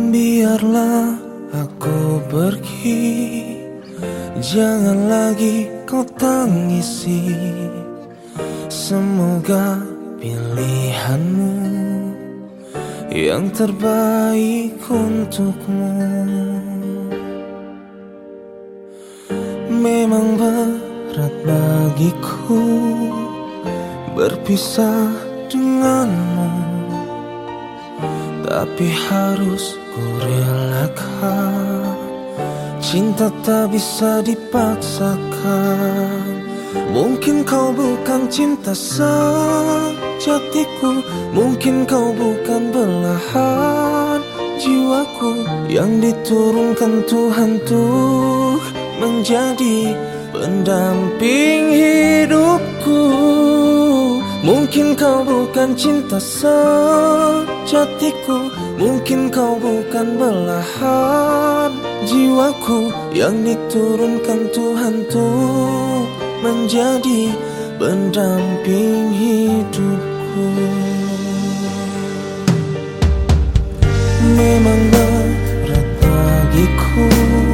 Biarlah aku pergi, jangan lagi kau tangisi. Semoga pilihanmu yang terbaik untukmu. Memang berat bagiku berpisah denganmu, tapi harus ku relakan. Cinta tak bisa dipaksakan. Mungkin kau bukan cinta sejatiku, mungkin kau bukan belahan jiwaku yang diturunkan Tuhan tuh menjadi pendamping hidupku. Mungkin kau bukan cinta sejatiku, mungkin kau bukan belahan jiwaku yang diturunkan Tuhan tuh menjadi pendamping hidupku. Memang berat bagiku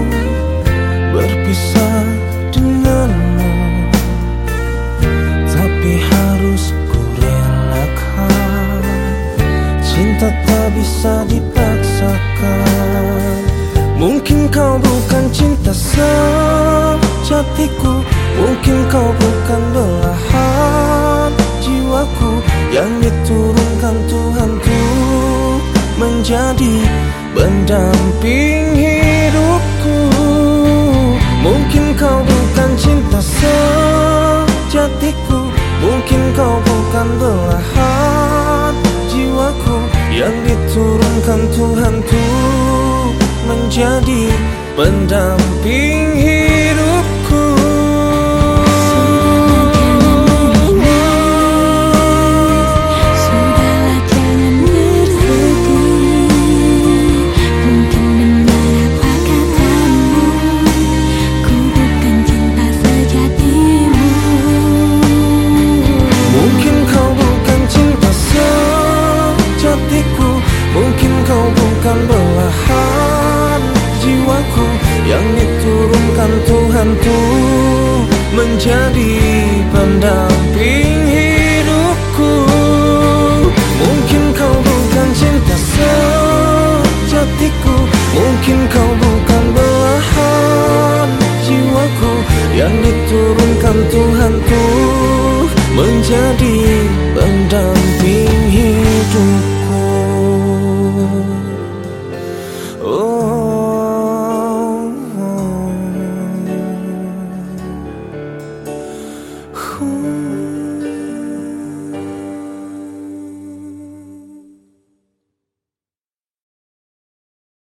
berpisah denganmu, tapi harus ku relakan. Cinta tak bisa dipaksakan. Mungkin kau bukan cinta sejatiku, mungkin kau bukan belahan jiwaku yang diturunkan Tuhan tuh menjadi pendamping hidupku. Mungkin kau bukan cinta sejatiku, mungkin kau bukan belahan jiwaku yang diturunkan Tuhan tuh menjadi pendamping hidupku. Sudahlah jangan bersedih, mungkin benar apa katamu, ku bukan cinta sejatimu. Mungkin kau bukan cinta sejatiku, mungkin kau bukan belahan jiwaku yang diturunkan Tuhan tuh menjadi pendamping hidupku. Mungkin kau bukan cinta sejatiku, mungkin kau bukan belahan jiwaku yang diturunkan Tuhan tuh menjadi